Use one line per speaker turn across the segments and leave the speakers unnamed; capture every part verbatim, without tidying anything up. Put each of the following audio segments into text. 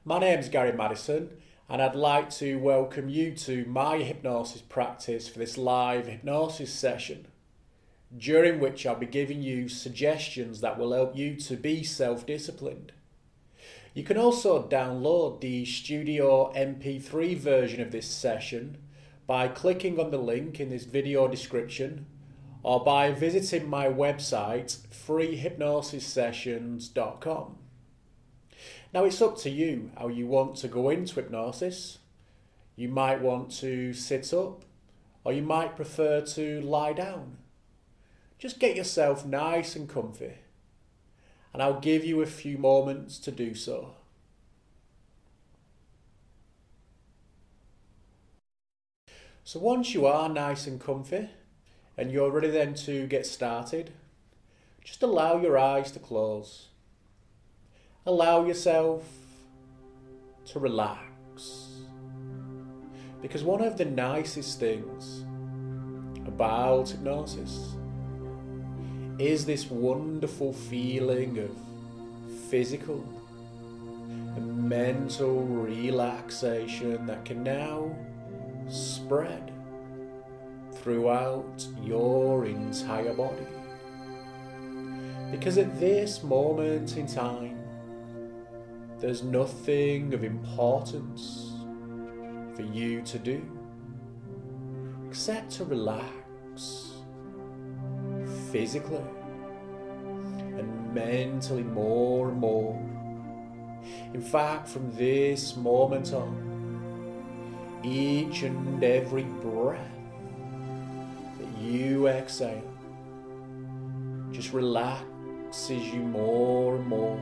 My name's Gary Madison, and I'd like to welcome you to my hypnosis practice for this live hypnosis session, during which I'll be giving you suggestions that will help you to be self-disciplined. You can also download the Studio M P three version of this session by clicking on the link in this video description or by visiting my website free hypnosis sessions dot com. Now it's up to you how you want to go into hypnosis. You might want to sit up, or you might prefer to lie down. Just get yourself nice and comfy, and I'll give you a few moments to do so. So once you are nice and comfy, and you're ready then to get started, just allow your eyes to close. Allow yourself to relax. Because one of the nicest things about hypnosis is this wonderful feeling of physical and mental relaxation that can now spread throughout your entire body. Because at this moment in time, there's nothing of importance for you to do except to relax physically and mentally more and more. In fact, from this moment on, each and every breath that you exhale just relaxes you more and more.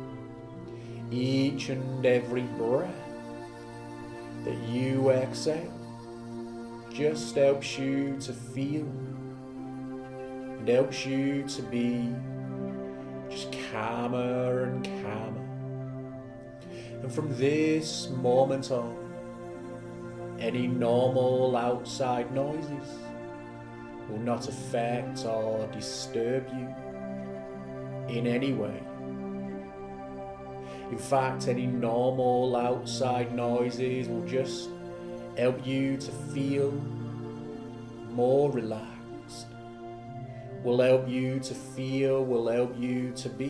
Each and every breath that you exhale just helps you to feel and helps you to be just calmer and calmer. And from this moment on, any normal outside noises will not affect or disturb you in any way. In fact, any normal outside noises will just help you to feel more relaxed, will help you to feel, will help you to be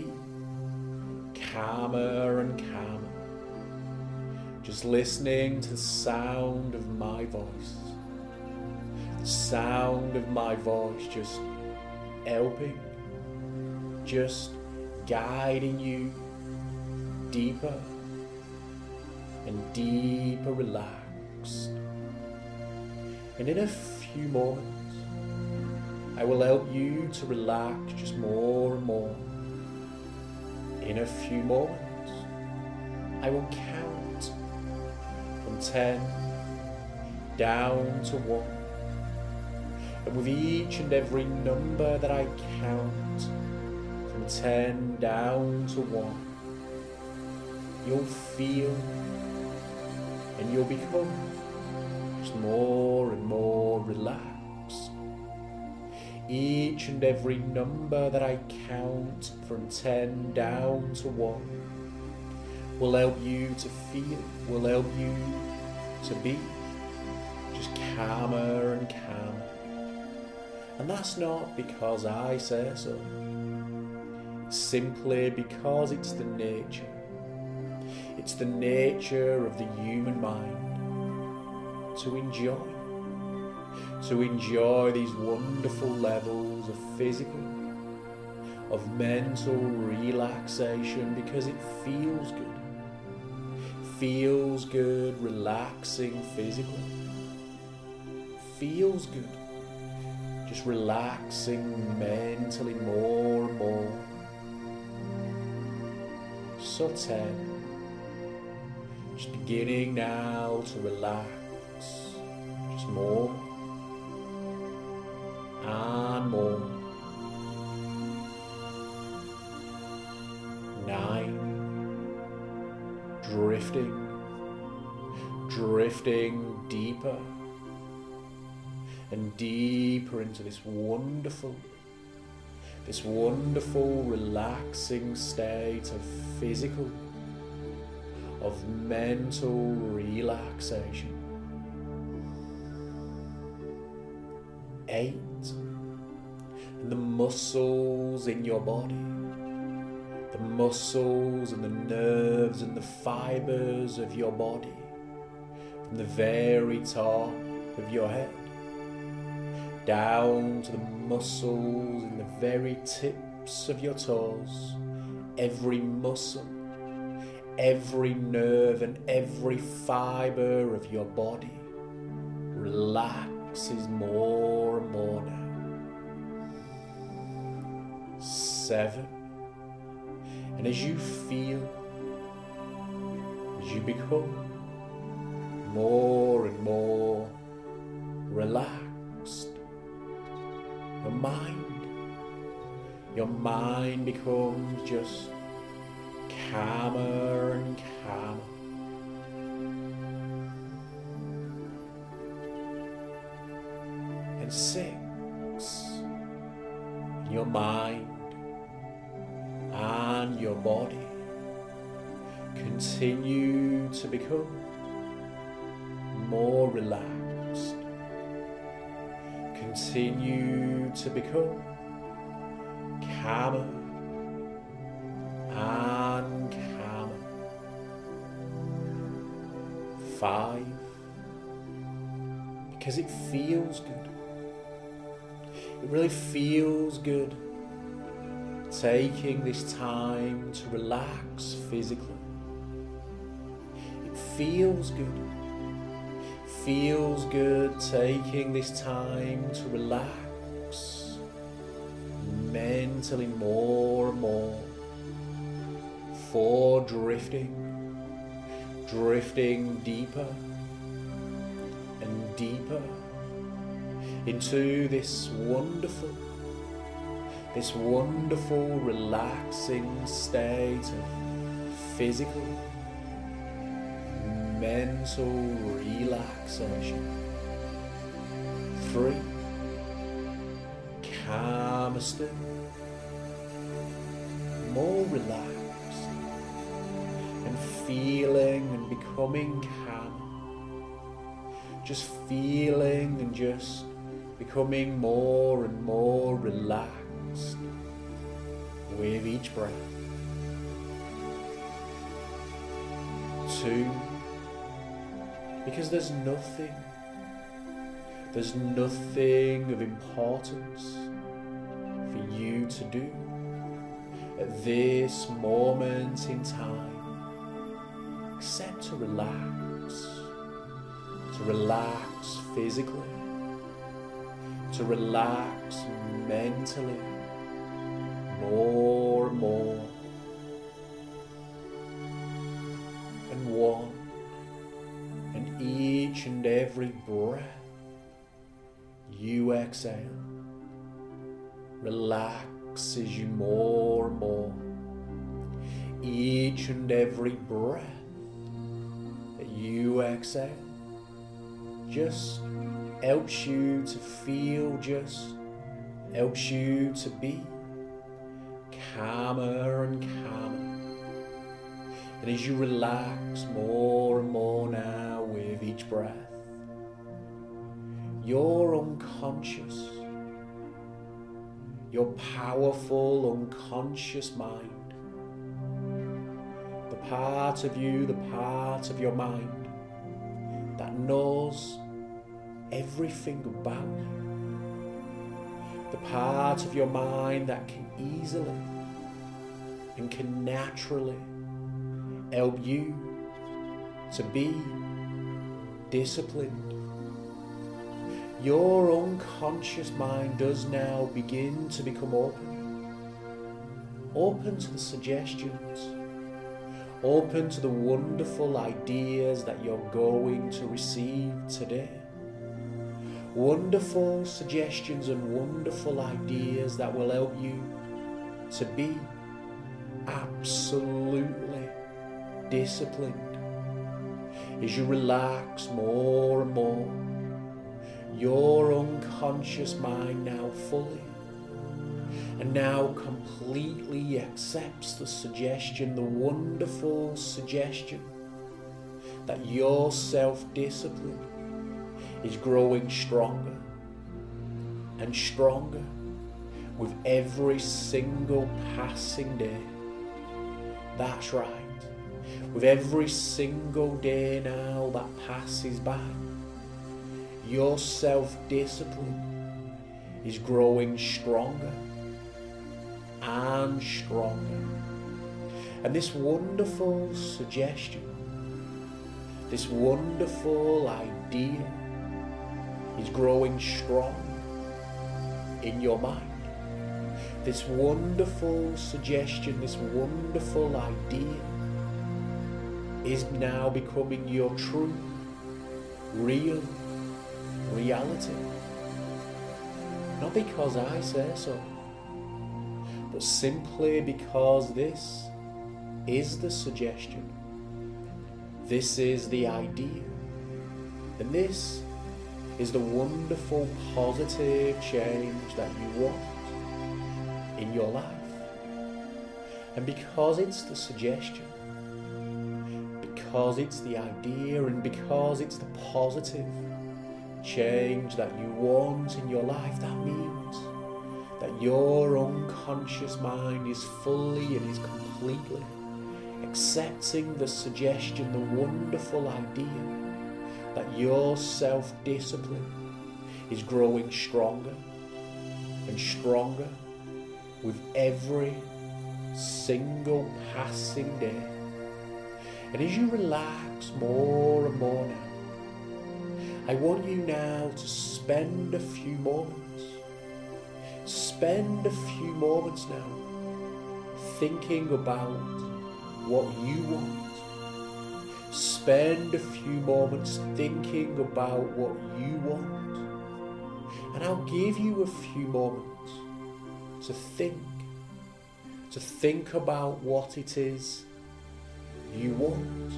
calmer and calmer. Just listening to the sound of my voice, the sound of my voice just helping, just guiding you deeper and deeper relaxed. And in a few moments, I will help you to relax just more and more. In a few moments, I will count from ten down to one. And with each and every number that I count from ten down to one, you'll feel and you'll become just more and more relaxed. Each and every number that I count from ten down to one will help you to feel, will help you to be just calmer and calmer. And that's not because I say so. It's simply because it's the nature. It's the nature of the human mind to enjoy, to enjoy these wonderful levels of physical, of mental relaxation, because it feels good. It feels good relaxing physically. It feels good just relaxing mentally more and more. So ten. Just beginning now to relax, just more and more. Nine, drifting, drifting deeper and deeper into this wonderful, this wonderful relaxing state of physical, of mental relaxation. Eight. And the muscles in your body, the muscles and the nerves and the fibres of your body, from the very top of your head, down to the muscles in the very tips of your toes. Every muscle, every nerve and every fibre of your body relaxes more and more now. Seven. And as you feel, as you become more and more relaxed, your mind, your mind becomes just calmer and calmer. And six, your mind and your body continue to become more relaxed, continue to become calmer and calmer. Five, because it feels good. It really feels good taking this time to relax physically. It feels good. It feels good taking this time to relax mentally more and more. For drifting, drifting deeper and deeper into this wonderful, this wonderful relaxing state of physical, mental relaxation. Three, calmer still, more relaxed, and feeling and becoming calm. Just feeling and just becoming more and more relaxed with each breath. Two, because there's nothing, there's nothing of importance for you to do at this moment in time except to relax, to relax physically, to relax mentally more and more. And one, and each and every breath you exhale relaxes you more and more. Each and every breath that you exhale just helps you to feel, just helps you to be calmer and calmer. And as you relax more and more now with each breath, your unconscious, your powerful unconscious mind, the part of you, the part of your mind that knows everything about you, the part of your mind that can easily and can naturally help you to be disciplined. Your unconscious mind does now begin to become open, open to the suggestions, open to the wonderful ideas that you're going to receive today. Wonderful suggestions and wonderful ideas that will help you to be absolutely disciplined. As you relax more and more, your unconscious mind now fully and now completely accepts the suggestion, the wonderful suggestion that your self-discipline is growing stronger and stronger with every single passing day. That's right. With every single day now that passes by, your self-discipline is growing stronger and stronger. And this wonderful suggestion, this wonderful idea is growing strong in your mind. This wonderful suggestion, this wonderful idea is now becoming your true, real reality. Not because I say so, but simply because this is the suggestion. This is the idea. And this is the wonderful positive change that you want in your life. And because it's the suggestion, because it's the idea, and because it's the positive change that you want in your life, that means that your unconscious mind is fully and is completely accepting the suggestion, the wonderful idea that your self-discipline is growing stronger and stronger with every single passing day. And as you relax more and more now, I want you now to spend a few moments, spend a few moments now thinking about what you want. Spend a few moments thinking about what you want. And I'll give you a few moments to think, to think about what it is you want.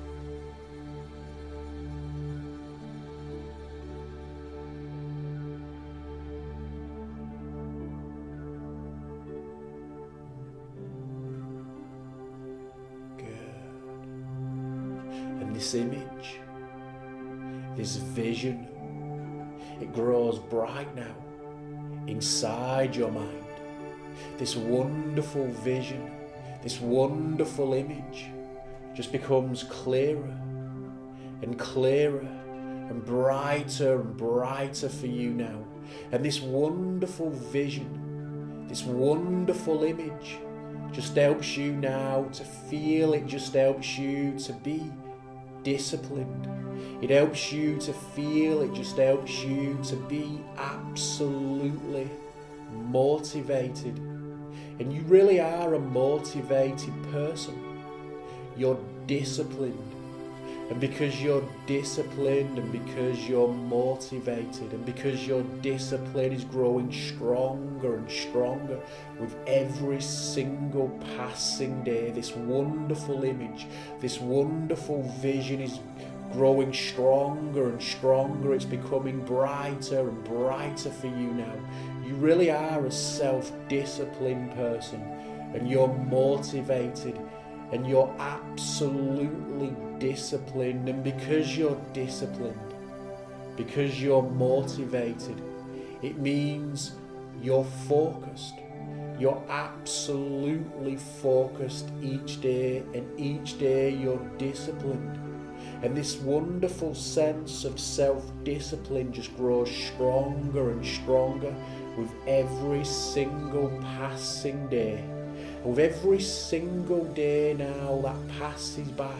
Good. And this image, this vision, it grows bright now inside your mind. This wonderful vision, this wonderful image just becomes clearer and clearer and brighter and brighter for you now. And this wonderful vision, this wonderful image just helps you now to feel, it just helps you to be disciplined. It helps you to feel, it just helps you to be absolutely motivated. And you really are a motivated person. You're disciplined. And because you're disciplined, and because you're motivated, and because your discipline is growing stronger and stronger with every single passing day, this wonderful image, this wonderful vision is growing stronger and stronger. It's becoming brighter and brighter for you now. You really are a self-disciplined person, and you're motivated, and you're absolutely disciplined. And because you're disciplined, because you're motivated, it means you're focused. You're absolutely focused each day, and each day you're disciplined. And this wonderful sense of self-discipline just grows stronger and stronger with every single passing day. And with every single day now that passes by,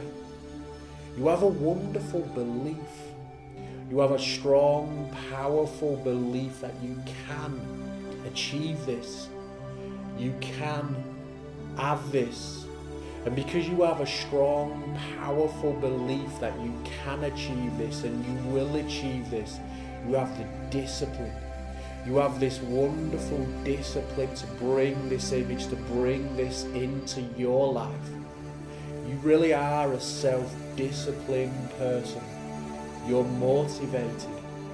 you have a wonderful belief. You have a strong, powerful belief that you can achieve this. You can have this. And because you have a strong, powerful belief that you can achieve this and you will achieve this, you have the discipline. You have this wonderful discipline to bring this image, to bring this into your life. You really are a self-disciplined person. You're motivated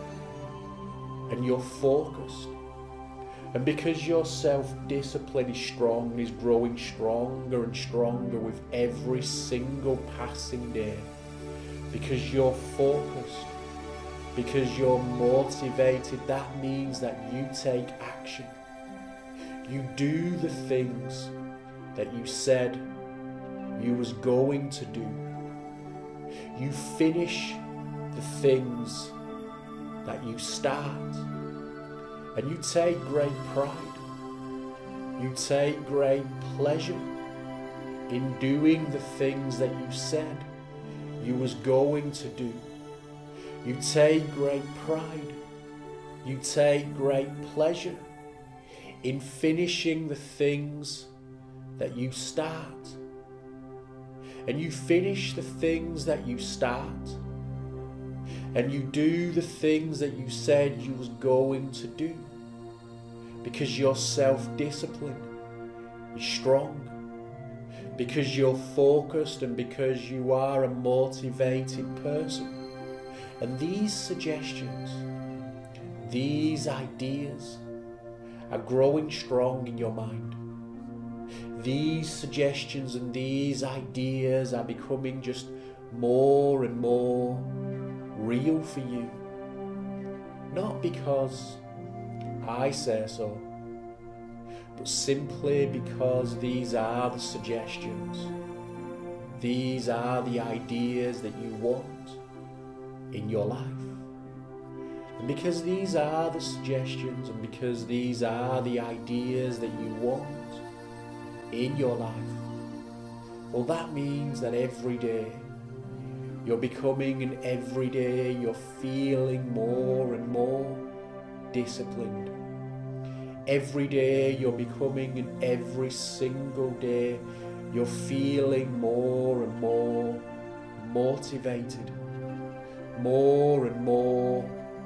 and you're focused. And because your self-discipline is strong, is growing stronger and stronger with every single passing day, because you're focused, because you're motivated, that means that you take action. You do the things that you said you was going to do. You finish the things that you start. And you take great pride. You take great pleasure in doing the things that you said you was going to do. You take great pride. You take great pleasure in finishing the things that you start. And you finish the things that you start. And you do the things that you said you was going to do. Because you're self-disciplined. You're strong. Because you're focused and because you are a motivated person. And these suggestions, these ideas are growing strong in your mind. These suggestions and these ideas are becoming just more and more real for you. Not because I say so, but simply because these are the suggestions. These are the ideas that you want in your life. And because these are the suggestions and because these are the ideas that you want in your life, well, that means that every day you're becoming, and every day you're feeling more and more disciplined. Every day you're becoming, and every single day you're feeling more and more motivated, more and more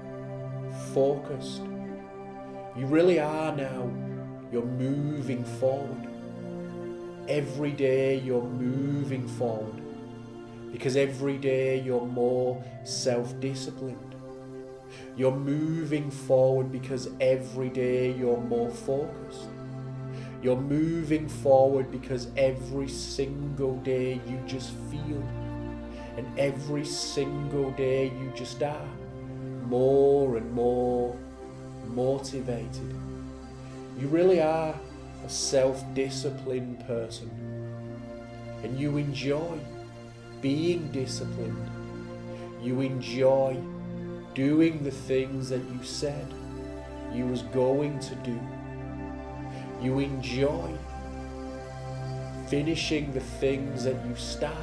focused. You really are now. You're moving forward. Every day you're moving forward. Because every day you're more self-disciplined. You're moving forward because every day you're more focused. You're moving forward because every single day you just feel. And every single day you just are more and more motivated. You really are a self-disciplined person. And you enjoy being disciplined. You enjoy doing the things that you said you was going to do. You enjoy finishing the things that you start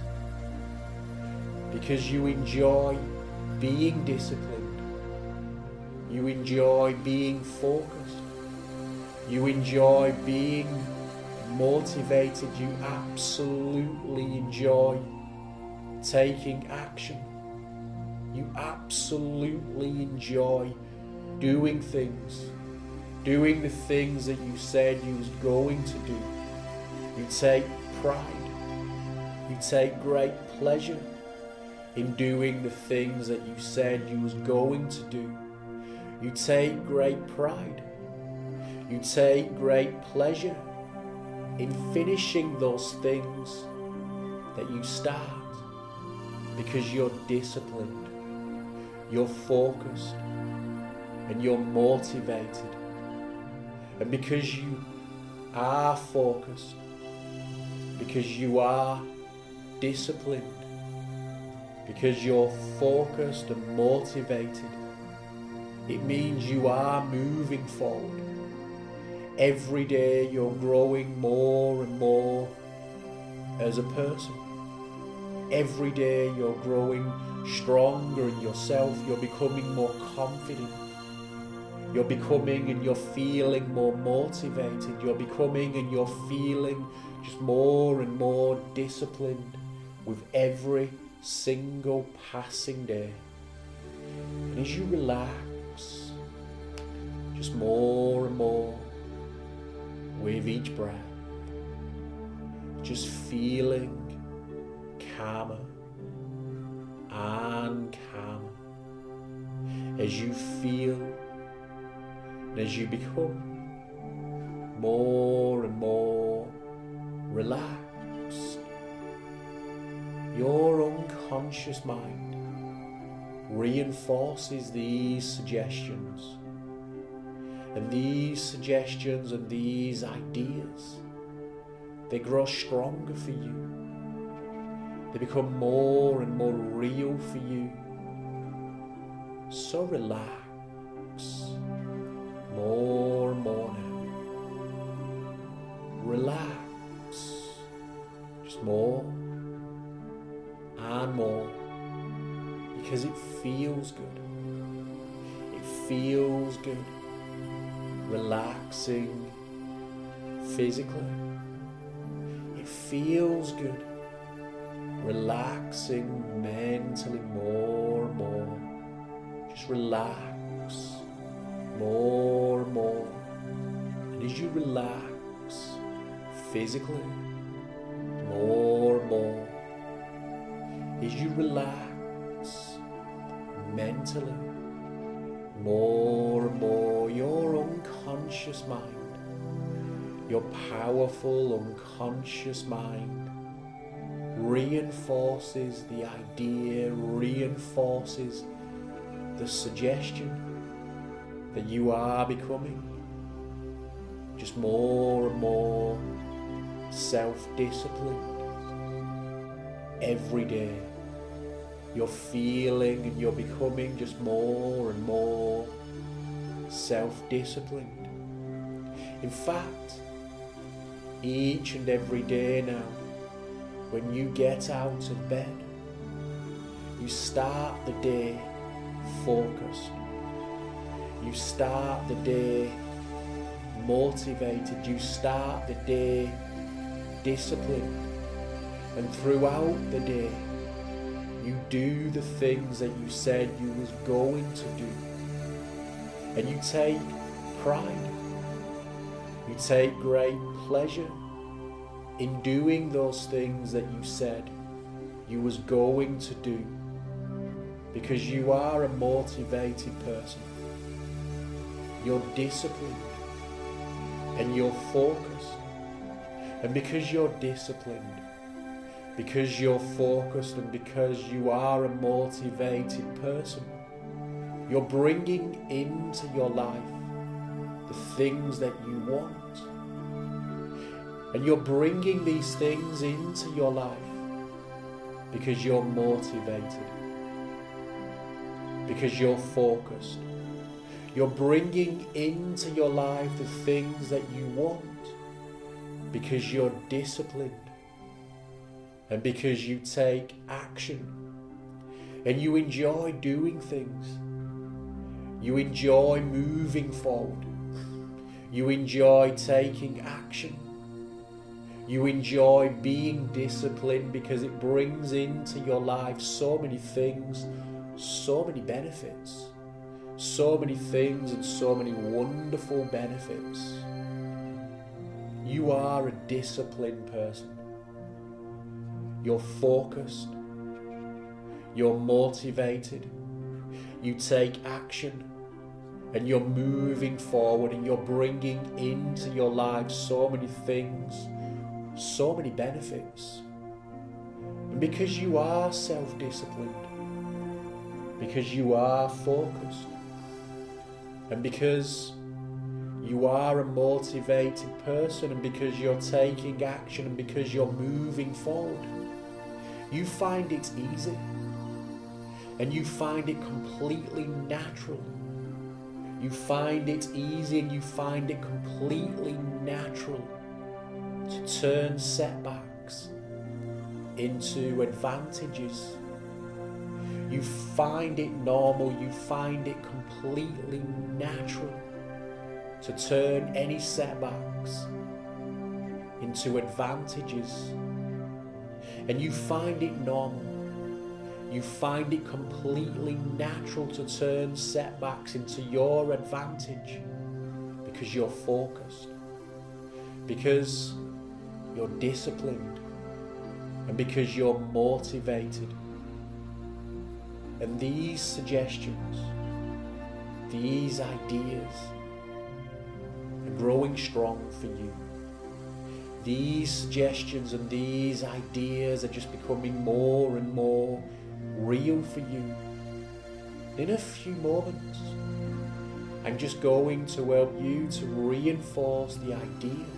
because you enjoy being disciplined. You enjoy being focused. You enjoy being motivated. You absolutely enjoy taking action. You absolutely enjoy doing things, doing the things that you said you was going to do. You take pride. You take great pleasure in doing the things that you said you was going to do. You take great pride. You take great pleasure in finishing those things that you start. Because you're disciplined, you're focused, and you're motivated. And because you are focused, because you are disciplined, because you're focused and motivated, it means you are moving forward. Every day you're growing more and more as a person. Every day you're growing stronger in yourself. You're becoming more confident. You're becoming and you're feeling more motivated. You're becoming and you're feeling just more and more disciplined with every single passing day. And as you relax, just more and more with each breath, just feeling calmer and calmer as you feel and as you become more and more relaxed. Your unconscious unconscious mind reinforces these suggestions. And these suggestions and these ideas, they grow stronger for you. They become more and more real for you. So relax, more and more now. Relax, just more and more, because it feels good. It feels good. Relaxing physically. It feels good. Relaxing mentally more and more. Just relax more and more. And as you relax physically more and more, as you relax mentally more and more, your unconscious mind, your powerful unconscious mind reinforces the idea, reinforces the suggestion that you are becoming just more and more self-disciplined. Every day you're feeling and you're becoming just more and more self-disciplined. In fact, each and every day now, when you get out of bed, you start the day focused. You start the day motivated. You start the day disciplined. And throughout the day, you do the things that you said you was going to do. And you take pride. You take great pleasure in doing those things that you said you was going to do, because you are a motivated person. You're disciplined and you're focused. And because you're disciplined, because you're focused, and because you are a motivated person, you're bringing into your life the things that you want. And you're bringing these things into your life because you're motivated, because you're focused. You're bringing into your life the things that you want because you're disciplined, and because you take action and you enjoy doing things. You enjoy moving forward. You enjoy taking action. You enjoy being disciplined because it brings into your life so many things, so many benefits, so many things and so many wonderful benefits. You are a disciplined person. You're focused. You're motivated. You take action. And you're moving forward, and you're bringing into your life so many things, so many benefits. And because you are self-disciplined, because you are focused, and because you are a motivated person, and because you're taking action, and because you're moving forward, you find it easy, and you find it completely natural. You find it easy and you find it completely natural to turn setbacks into advantages. You find it normal, you find it completely natural to turn any setbacks into advantages. And you find it normal. You find it completely natural to turn setbacks into your advantage because you're focused, because you're disciplined, and because you're motivated. And these suggestions, these ideas are growing strong for you. These suggestions and these ideas are just becoming more and more real for you. In a few moments, I'm just going to help you to reinforce the idea,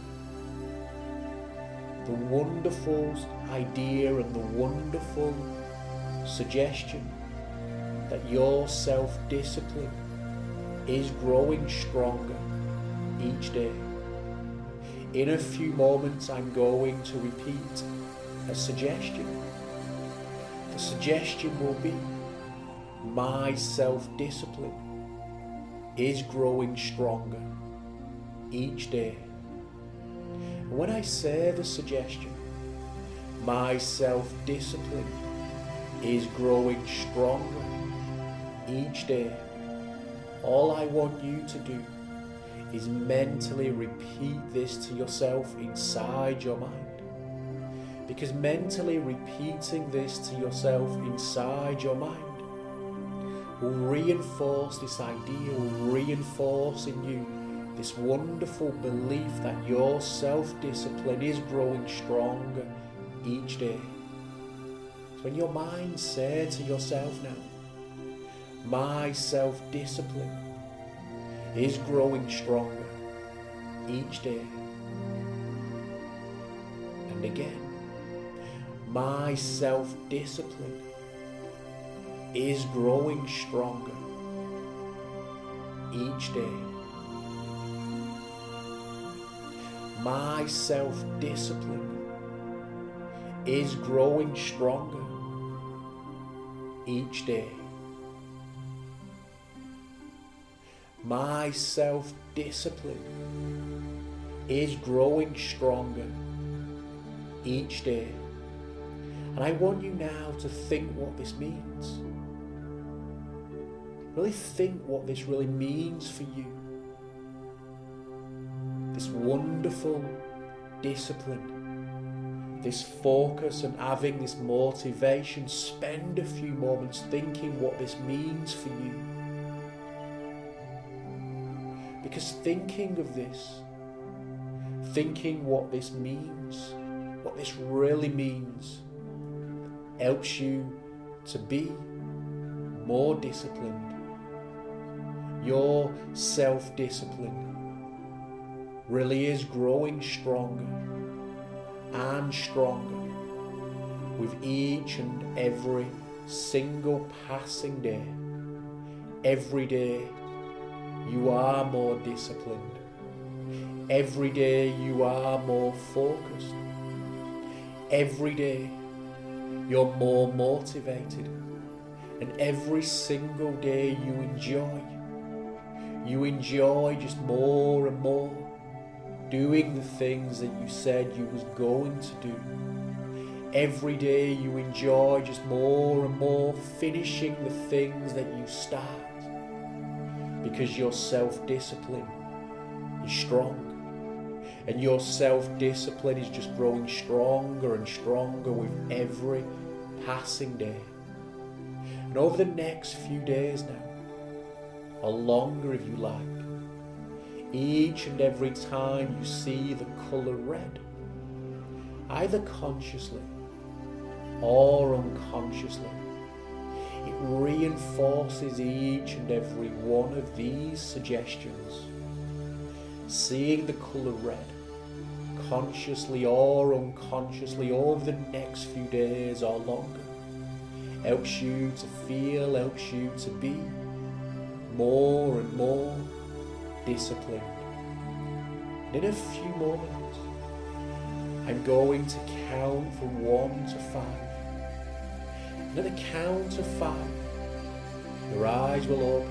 the wonderful idea and the wonderful suggestion that your self-discipline is growing stronger each day. In a few moments, I'm going to repeat a suggestion. The suggestion will be, my self-discipline is growing stronger each day. And when I say the suggestion, my self-discipline is growing stronger each day, all I want you to do is mentally repeat this to yourself inside your mind. Because mentally repeating this to yourself inside your mind will reinforce this idea, will reinforce in you this wonderful belief that your self-discipline is growing stronger each day. So when your mind says to yourself now, my self-discipline is growing stronger each day. And again, my self-discipline is growing stronger each day. My self-discipline is growing stronger each day. My self-discipline is growing stronger each day. And I want you now to think what this means. Really think what this really means for you. This wonderful discipline, this focus and having this motivation. Spend a few moments thinking what this means for you. Because thinking of this, thinking what this means, what this really means, helps you to be more disciplined. Your self-discipline really is growing stronger and stronger with each and every single passing day. Every day you are more disciplined. Every day you are more focused. Every day you're more motivated. And every single day you enjoy. You enjoy just more and more doing the things that you said you was going to do. Every day you enjoy just more and more finishing the things that you start. Because your self-discipline is strong. And your self-discipline is just growing stronger and stronger with every passing day. And over the next few days now, or longer if you like, each and every time you see the colour red, either consciously or unconsciously, it reinforces each and every one of these suggestions. Seeing the colour red, consciously or unconsciously, over the next few days or longer, helps you to feel, helps you to be more and more disciplined. And in a few moments, I'm going to count from one to five. And at the count of five, your eyes will open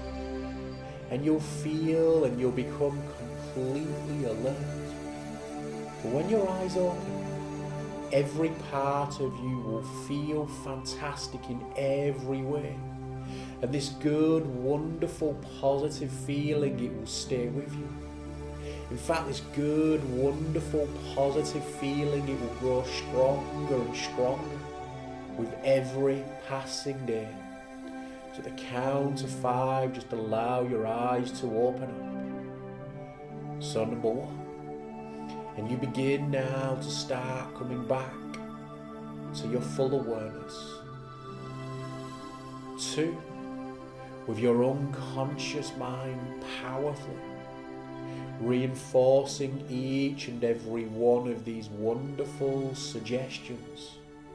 up and you'll feel and you'll become completely alert. But when your eyes open, every part of you will feel fantastic in every way. And this good, wonderful, positive feeling, it will stay with you. In fact, this good, wonderful, positive feeling, it will grow stronger and stronger with every passing day. So at the count of five, just allow your eyes to open up. So number one. And you begin now to start coming back to your full awareness. Two, with your unconscious mind powerfully reinforcing each and every one of these wonderful suggestions.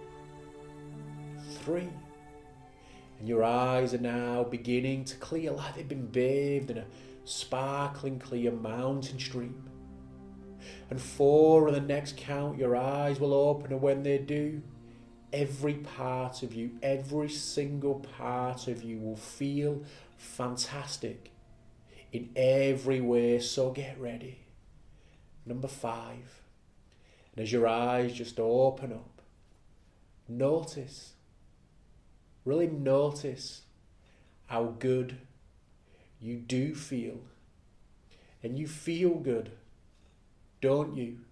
Three, and your eyes are now beginning to clear like they've been bathed in a sparkling clear mountain stream. And four, on the next count, your eyes will open, and when they do, every part of you, every single part of you will feel fantastic in every way, so get ready. Number five, and as your eyes just open up, notice, really notice how good you do feel. And you feel good, don't you?